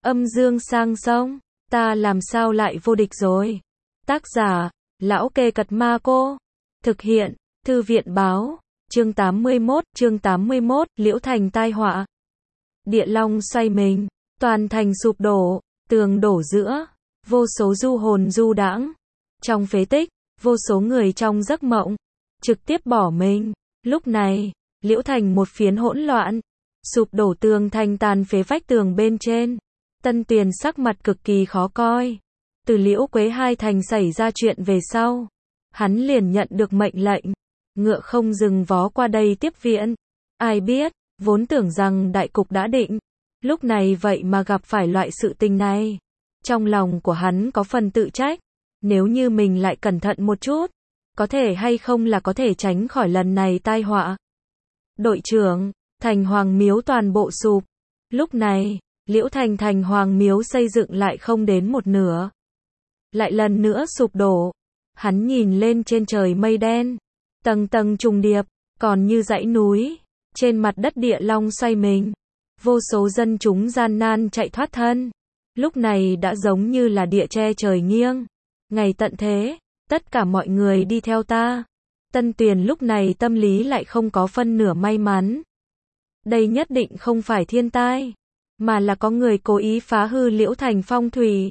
Âm dương sang sông, ta làm sao lại vô địch rồi. Tác giả, Lão Kê Cật Ma Cô. Thực hiện, Thư viện báo. Chương 81, Liễu Thành tai họa. Địa long xoay mình, toàn thành sụp đổ, tường đổ giữa, vô số du hồn du đãng. Trong phế tích, vô số người trong giấc mộng, trực tiếp bỏ mình. Lúc này, Liễu Thành một phiến hỗn loạn, sụp đổ tường thành tàn phế vách tường bên trên. Tân Tuyền sắc mặt cực kỳ khó coi. Từ Liễu Quế Hai thành xảy ra chuyện về sau, hắn liền nhận được mệnh lệnh, ngựa không dừng vó qua đây tiếp viện. Ai biết, vốn tưởng rằng đại cục đã định, lúc này vậy mà gặp phải loại sự tình này. Trong lòng của hắn có phần tự trách, nếu như mình lại cẩn thận một chút, có thể hay không là có thể tránh khỏi lần này tai họa. Đội trưởng, thành Hoàng Miếu toàn bộ sụp. Lúc này, Liễu Thành thành Hoàng Miếu xây dựng lại không đến một nửa, lại lần nữa sụp đổ. Hắn nhìn lên trên trời mây đen, tầng tầng trùng điệp, còn như dãy núi, trên mặt đất địa long xoay mình. Vô số dân chúng gian nan chạy thoát thân, lúc này đã giống như là địa che trời nghiêng. Ngày tận thế, tất cả mọi người đi theo ta. Tân Tuyền lúc này tâm lý lại không có phân nửa may mắn. Đây nhất định không phải thiên tai, mà là có người cố ý phá hư Liễu Thành phong thủy.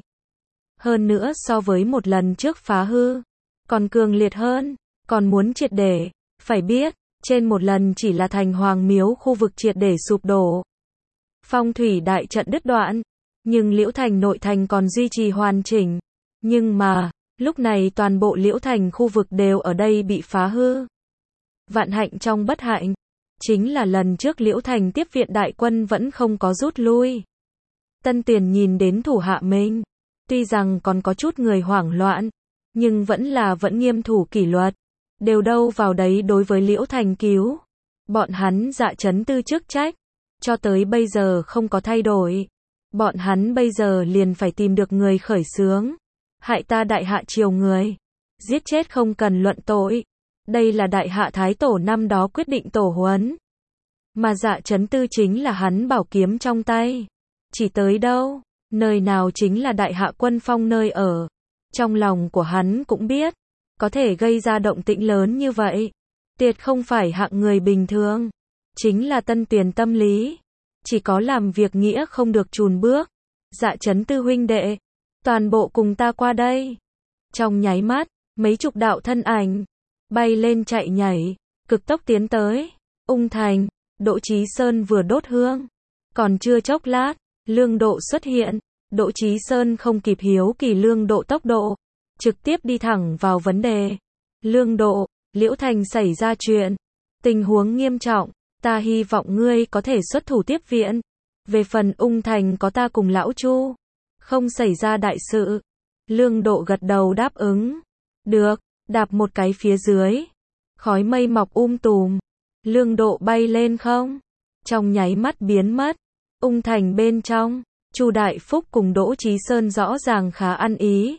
Hơn nữa so với một lần trước phá hư, còn cường liệt hơn, còn muốn triệt để. Phải biết, trên một lần chỉ là thành Hoàng Miếu khu vực triệt để sụp đổ, phong thủy đại trận đứt đoạn, nhưng Liễu Thành nội thành còn duy trì hoàn chỉnh. Nhưng mà, lúc này toàn bộ Liễu Thành khu vực đều ở đây bị phá hư. Vạn hạnh trong bất hạnh, chính là lần trước Liễu Thành tiếp viện đại quân vẫn không có rút lui. Tân Tuyền nhìn đến thủ hạ mình, tuy rằng còn có chút người hoảng loạn, nhưng vẫn nghiêm thủ kỷ luật, đều đâu vào đấy đối với Liễu Thành cứu. Bọn hắn Dạ Chấn Tư chức trách, cho tới bây giờ không có thay đổi. Bọn hắn bây giờ liền phải tìm được người khởi xướng hại ta Đại Hạ triều người, giết chết không cần luận tội. Đây là Đại Hạ Thái Tổ năm đó quyết định tổ huấn, mà Dạ Chấn Tư chính là hắn bảo kiếm trong tay. Chỉ tới đâu, nơi nào chính là Đại Hạ quân phong nơi ở. Trong lòng của hắn cũng biết, có thể gây ra động tĩnh lớn như vậy, tuyệt không phải hạng người bình thường. Chính là Tân Tuyền tâm lý, chỉ có làm việc nghĩa không được chùn bước. Dạ Chấn Tư huynh đệ, toàn bộ cùng ta qua đây. Trong nháy mắt, mấy chục đạo thân ảnh bay lên chạy nhảy, cực tốc tiến tới Ung Thành. Đỗ Chí Sơn vừa đốt hương, còn chưa chốc lát, Lương Độ xuất hiện. Đỗ Chí Sơn không kịp hiếu kỳ Lương Độ tốc độ, trực tiếp đi thẳng vào vấn đề. Lương Độ, Liễu Thành xảy ra chuyện, tình huống nghiêm trọng, ta hy vọng ngươi có thể xuất thủ tiếp viện. Về phần Ung Thành có ta cùng lão Chu, không xảy ra đại sự. Lương Độ gật đầu đáp ứng. Được, đạp một cái phía dưới, khói mây mọc tùm. Lương Độ bay lên không, trong nháy mắt biến mất. Ung Thành bên trong, Chu Đại Phúc cùng Đỗ Chí Sơn rõ ràng khá ăn ý.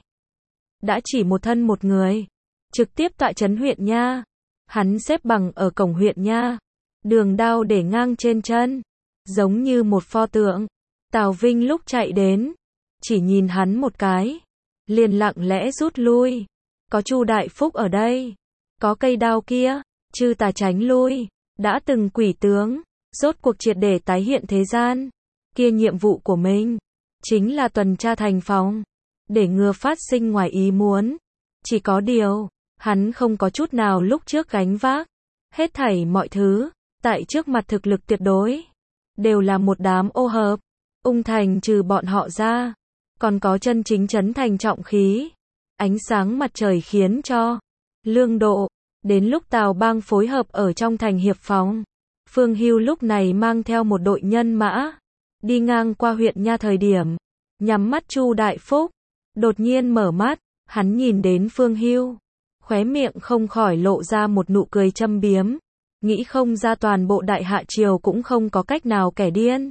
Đã chỉ một thân một người, trực tiếp tọa trấn huyện nha. Hắn xếp bằng ở cổng huyện nha, đường đao để ngang trên chân, giống như một pho tượng. Tào Vinh lúc chạy đến, chỉ nhìn hắn một cái, liền lặng lẽ rút lui. Có Chu Đại Phúc ở đây, có cây đao kia, chư tà tránh lui. Đã từng quỷ tướng, rốt cuộc triệt để tái hiện thế gian. Kia nhiệm vụ của mình, chính là tuần tra thành phòng, để ngừa phát sinh ngoài ý muốn. Chỉ có điều, hắn không có chút nào lúc trước gánh vác. Hết thảy mọi thứ, tại trước mặt thực lực tuyệt đối, đều là một đám ô hợp. Ung Thành trừ bọn họ ra, còn có chân chính trấn thành trọng khí. Ánh sáng mặt trời khiến cho Lương Độ, đến lúc Tào Bang phối hợp ở trong thành hiệp phòng. Phương Hưu lúc này mang theo một đội nhân mã, đi ngang qua huyện nha thời điểm, nhắm mắt Chu Đại Phúc, đột nhiên mở mắt, hắn nhìn đến Phương Hưu, khóe miệng không khỏi lộ ra một nụ cười châm biếm, nghĩ không ra toàn bộ Đại Hạ triều cũng không có cách nào kẻ điên.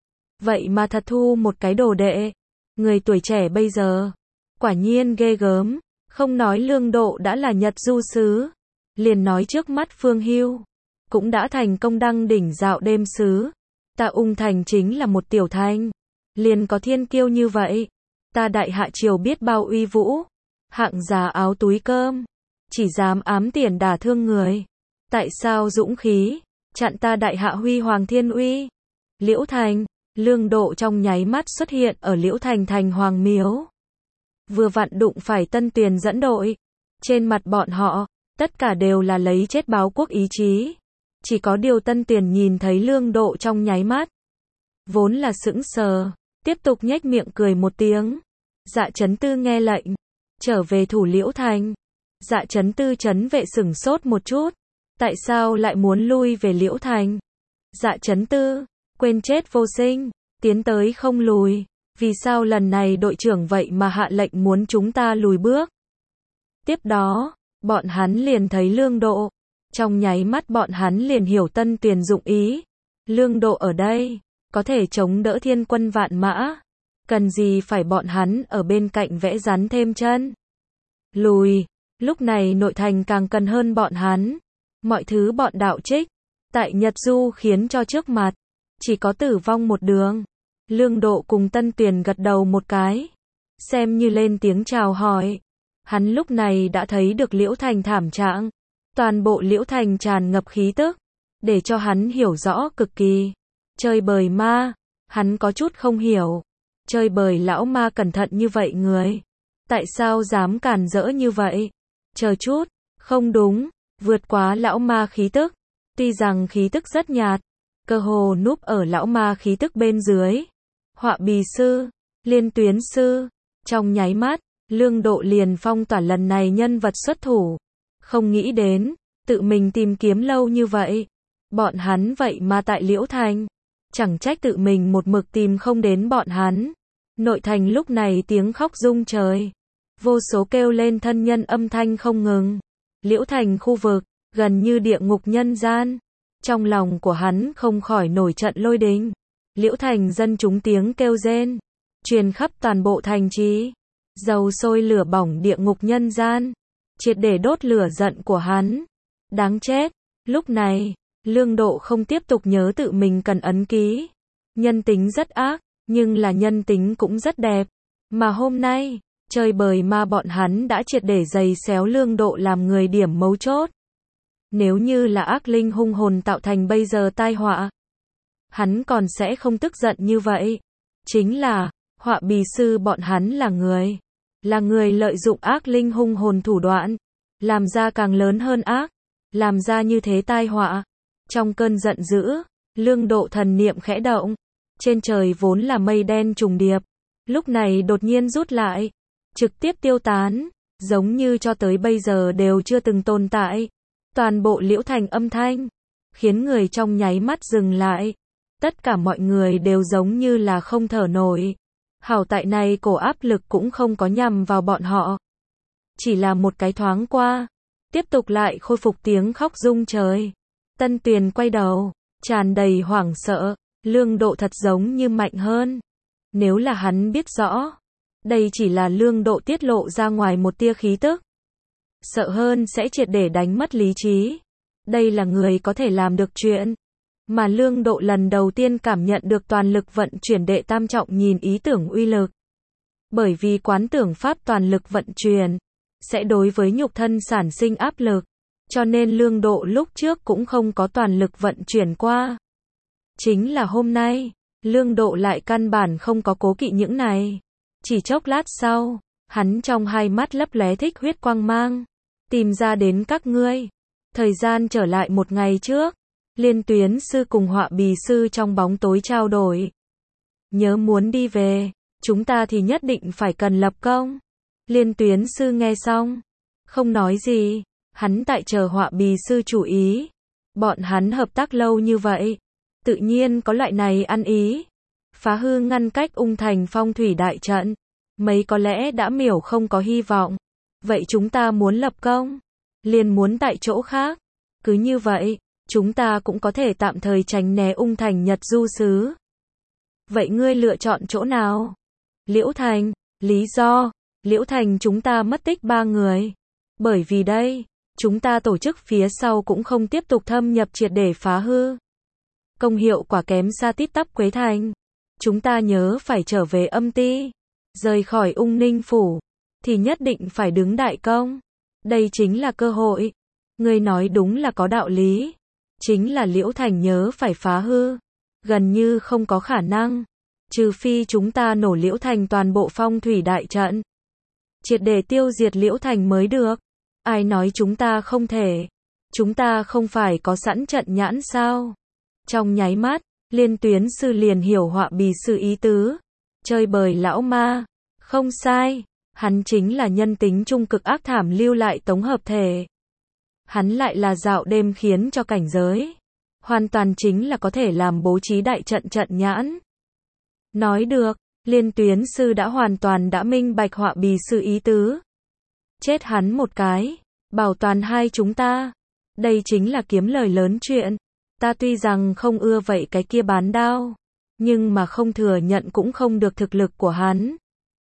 Vậy mà thật thu một cái đồ đệ, người tuổi trẻ bây giờ, quả nhiên ghê gớm, không nói Lương Độ đã là Nhật du sứ, liền nói trước mắt Phương Hưu, cũng đã thành công đăng đỉnh dạo đêm sứ. Ta Ung Thành chính là một tiểu thành, liền có thiên kiêu như vậy. Ta Đại Hạ triều biết bao uy vũ, hạng giá áo túi cơm, chỉ dám ám tiền đả thương người. Tại sao dũng khí, chặn ta Đại Hạ huy hoàng thiên uy? Liễu Thành, Lương Độ trong nháy mắt xuất hiện ở Liễu Thành thành hoàng miếu. Vừa vặn đụng phải Tân Tuyền dẫn đội. Trên mặt bọn họ, tất cả đều là lấy chết báo quốc ý chí. Chỉ có điều Tân Tuyền nhìn thấy Lương Độ trong nháy mắt. Vốn là sững sờ, tiếp tục nhếch miệng cười một tiếng. Dạ Chấn Tư nghe lệnh, trở về thủ Liễu Thành. Dạ Chấn Tư trấn vệ sửng sốt một chút. Tại sao lại muốn lui về Liễu Thành? Dạ Chấn Tư, quên chết vô sinh, tiến tới không lùi. Vì sao lần này đội trưởng vậy mà hạ lệnh muốn chúng ta lùi bước? Tiếp đó, bọn hắn liền thấy Lương Độ. Trong nháy mắt bọn hắn liền hiểu Tân Tuyền dụng ý. Lương Độ ở đây, có thể chống đỡ thiên quân vạn mã. Cần gì phải bọn hắn ở bên cạnh vẽ rắn thêm chân. Lùi, lúc này nội thành càng cần hơn bọn hắn. Mọi thứ bọn đạo trích, tại Nhật Du khiến cho trước mặt, chỉ có tử vong một đường. Lương Độ cùng Tân Tuyền gật đầu một cái, xem như lên tiếng chào hỏi. Hắn lúc này đã thấy được Liễu Thành thảm trạng, toàn bộ Liễu Thành tràn ngập khí tức, để cho hắn hiểu rõ cực kỳ. Chơi bời ma, hắn có chút không hiểu. Chơi bời lão ma cẩn thận như vậy người, tại sao dám cản rỡ như vậy? Chờ chút, không đúng, vượt quá lão ma khí tức. Tuy rằng khí tức rất nhạt, cơ hồ núp ở lão ma khí tức bên dưới. Họa bì sư, Liên Tuyến sư, trong nháy mắt, Lương Độ liền phong tỏa lần này nhân vật xuất thủ. Không nghĩ đến, tự mình tìm kiếm lâu như vậy. Bọn hắn vậy mà tại Liễu Thành. Chẳng trách tự mình một mực tìm không đến bọn hắn. Nội thành lúc này tiếng khóc rung trời. Vô số kêu lên thân nhân âm thanh không ngừng. Liễu Thành khu vực, gần như địa ngục nhân gian. Trong lòng của hắn không khỏi nổi trận lôi đình. Liễu Thành dân chúng tiếng kêu rên, truyền khắp toàn bộ thành trì. Dầu sôi lửa bỏng địa ngục nhân gian, triệt để đốt lửa giận của hắn. Đáng chết, lúc này, Lương Độ không tiếp tục nhớ tự mình cần ấn ký. Nhân tính rất ác, nhưng là nhân tính cũng rất đẹp. Mà hôm nay, chơi bời ma bọn hắn đã triệt để giày xéo Lương Độ làm người điểm mấu chốt. Nếu như là ác linh hung hồn tạo thành bây giờ tai họa, hắn còn sẽ không tức giận như vậy. Chính là, họa bì sư bọn hắn là người lợi dụng ác linh hung hồn thủ đoạn, làm ra càng lớn hơn ác, làm ra như thế tai họa. Trong cơn giận dữ, Lương Độ thần niệm khẽ động, trên trời vốn là mây đen trùng điệp, lúc này đột nhiên rút lại, trực tiếp tiêu tán, giống như cho tới bây giờ đều chưa từng tồn tại. Toàn bộ Liễu Thành âm thanh, khiến người trong nháy mắt dừng lại. Tất cả mọi người đều giống như là không thở nổi. Hảo tại này cổ áp lực cũng không có nhằm vào bọn họ. Chỉ là một cái thoáng qua, tiếp tục lại khôi phục tiếng khóc rung trời. Tân Tuyền quay đầu, tràn đầy hoảng sợ, Lương Độ thật giống như mạnh hơn. Nếu là hắn biết rõ, đây chỉ là Lương Độ tiết lộ ra ngoài một tia khí tức. Sợ hơn sẽ triệt để đánh mất lý trí. Đây là người có thể làm được chuyện. Mà Lương Độ lần đầu tiên cảm nhận được toàn lực vận chuyển đệ tam trọng nhìn ý tưởng uy lực. Bởi vì quán tưởng pháp toàn lực vận chuyển, sẽ đối với nhục thân sản sinh áp lực. Cho nên Lương Độ lúc trước cũng không có toàn lực vận chuyển qua. Chính là hôm nay, Lương Độ lại căn bản không có cố kỵ những này. Chỉ chốc lát sau, hắn trong hai mắt lấp lóe thích huyết quang mang. Tìm ra đến các ngươi. Thời gian trở lại một ngày trước. Liên Tuyến sư cùng họa bì sư trong bóng tối trao đổi. Nhớ muốn đi về, chúng ta thì nhất định phải cần lập công. Liên Tuyến sư nghe xong, không nói gì, hắn tại chờ họa bì sư chủ ý. Bọn hắn hợp tác lâu như vậy, tự nhiên có loại này ăn ý. Phá hư ngăn cách Ung Thành phong thủy đại trận, mấy có lẽ đã miểu không có hy vọng. Vậy chúng ta muốn lập công, liền muốn tại chỗ khác. Cứ như vậy, chúng ta cũng có thể tạm thời tránh né Ung Thành Nhật Du xứ. Vậy ngươi lựa chọn chỗ nào? Liễu Thành. Lý do, Liễu Thành chúng ta mất tích 3 người. Bởi vì đây, chúng ta tổ chức phía sau cũng không tiếp tục thâm nhập triệt để phá hư. Công hiệu quả kém xa Tít Tắp Quế Thành. chúng ta nhớ phải trở về âm ti, rời khỏi Ung Ninh Phủ, thì nhất định phải đứng đại công. Đây chính là cơ hội. Ngươi nói đúng là có đạo lý. Chính là Liễu Thành nhớ phải phá hư. Gần như không có khả năng. Trừ phi chúng ta nổ Liễu Thành toàn bộ phong thủy đại trận. Triệt để tiêu diệt Liễu Thành mới được. Ai nói chúng ta không thể? Chúng ta không phải có sẵn trận nhãn sao? Trong nháy mắt, Liên Tuyến Sư liền hiểu Họa Bì Sư ý tứ. Chơi bời lão ma. Không sai. Hắn chính là nhân tính trung cực ác thảm lưu lại tống hợp thể. Hắn lại là dạo đêm khiến cho cảnh giới. Hoàn toàn chính là có thể làm bố trí đại trận trận nhãn. Nói được, Liên Tuyến Sư đã hoàn toàn đã minh bạch Họa Bì Sư ý tứ. Chết hắn một cái, bảo toàn hai chúng ta. Đây chính là kiếm lời lớn chuyện. Ta tuy rằng không ưa vậy cái kia bán đao, nhưng mà không thừa nhận cũng không được thực lực của hắn.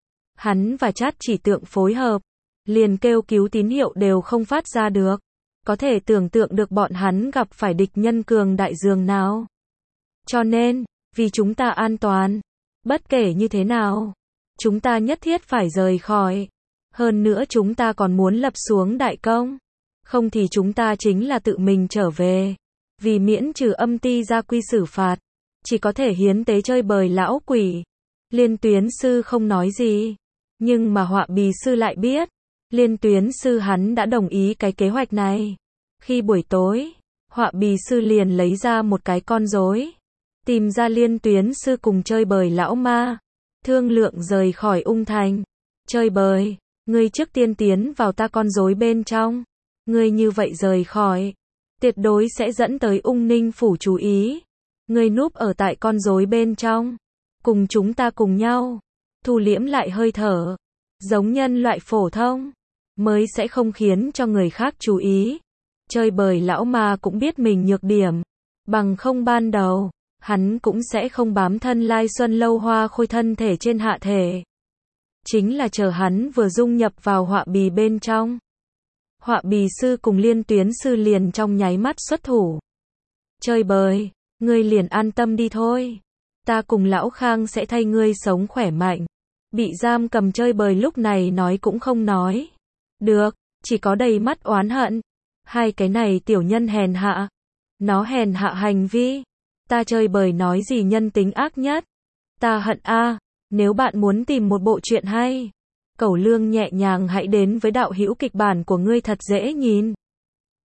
Hắn và Trát Chỉ Tượng phối hợp, liền kêu cứu tín hiệu đều không phát ra được. Có thể tưởng tượng được bọn hắn gặp phải địch nhân cường đại dường nào. Cho nên, vì chúng ta an toàn, bất kể như thế nào, chúng ta nhất thiết phải rời khỏi. Hơn nữa chúng ta còn muốn lập xuống đại công. Không thì chúng ta chính là tự mình trở về. Vì miễn trừ âm ti gia quy xử phạt, chỉ có thể hiến tế chơi bời lão quỷ. Liên Tuyến Sư không nói gì. Nhưng mà Họa Bì Sư lại biết. Liên Tuyến Sư hắn đã đồng ý cái kế hoạch này. Khi buổi tối, Họa Bì Sư liền lấy ra một cái con rối. Tìm ra Liên Tuyến Sư cùng chơi bời lão ma. Thương lượng rời khỏi Ung Thành. Chơi bời, ngươi trước tiên tiến vào ta con rối bên trong. Ngươi như vậy rời khỏi, tuyệt đối sẽ dẫn tới Ung Ninh Phủ chú ý. Ngươi núp ở tại con rối bên trong. Cùng chúng ta cùng nhau. Thu liễm lại hơi thở. Giống nhân loại phổ thông. Mới sẽ không khiến cho người khác chú ý. Chơi bời lão ma cũng biết mình nhược điểm. Bằng không ban đầu, hắn cũng sẽ không bám thân Lai Xuân Lâu Hoa Khôi thân thể trên hạ thể. Chính là chờ hắn vừa dung nhập vào Họa Bì bên trong. Họa Bì Sư cùng Liên Tuyến Sư liền trong nháy mắt xuất thủ. Chơi bời, ngươi liền an tâm đi thôi. Ta cùng Lão Khang sẽ thay ngươi sống khỏe mạnh. Bị giam cầm chơi bời lúc này nói cũng không nói. Được, chỉ có đầy mắt oán hận. Hai cái này tiểu nhân hèn hạ. Nó hèn hạ hành vi. Ta chơi bời nói gì nhân tính ác nhất. Ta hận a. Nếu bạn muốn tìm một bộ truyện hay, Cẩu Lương nhẹ nhàng hãy đến với đạo hữu kịch bản của ngươi thật dễ nhìn.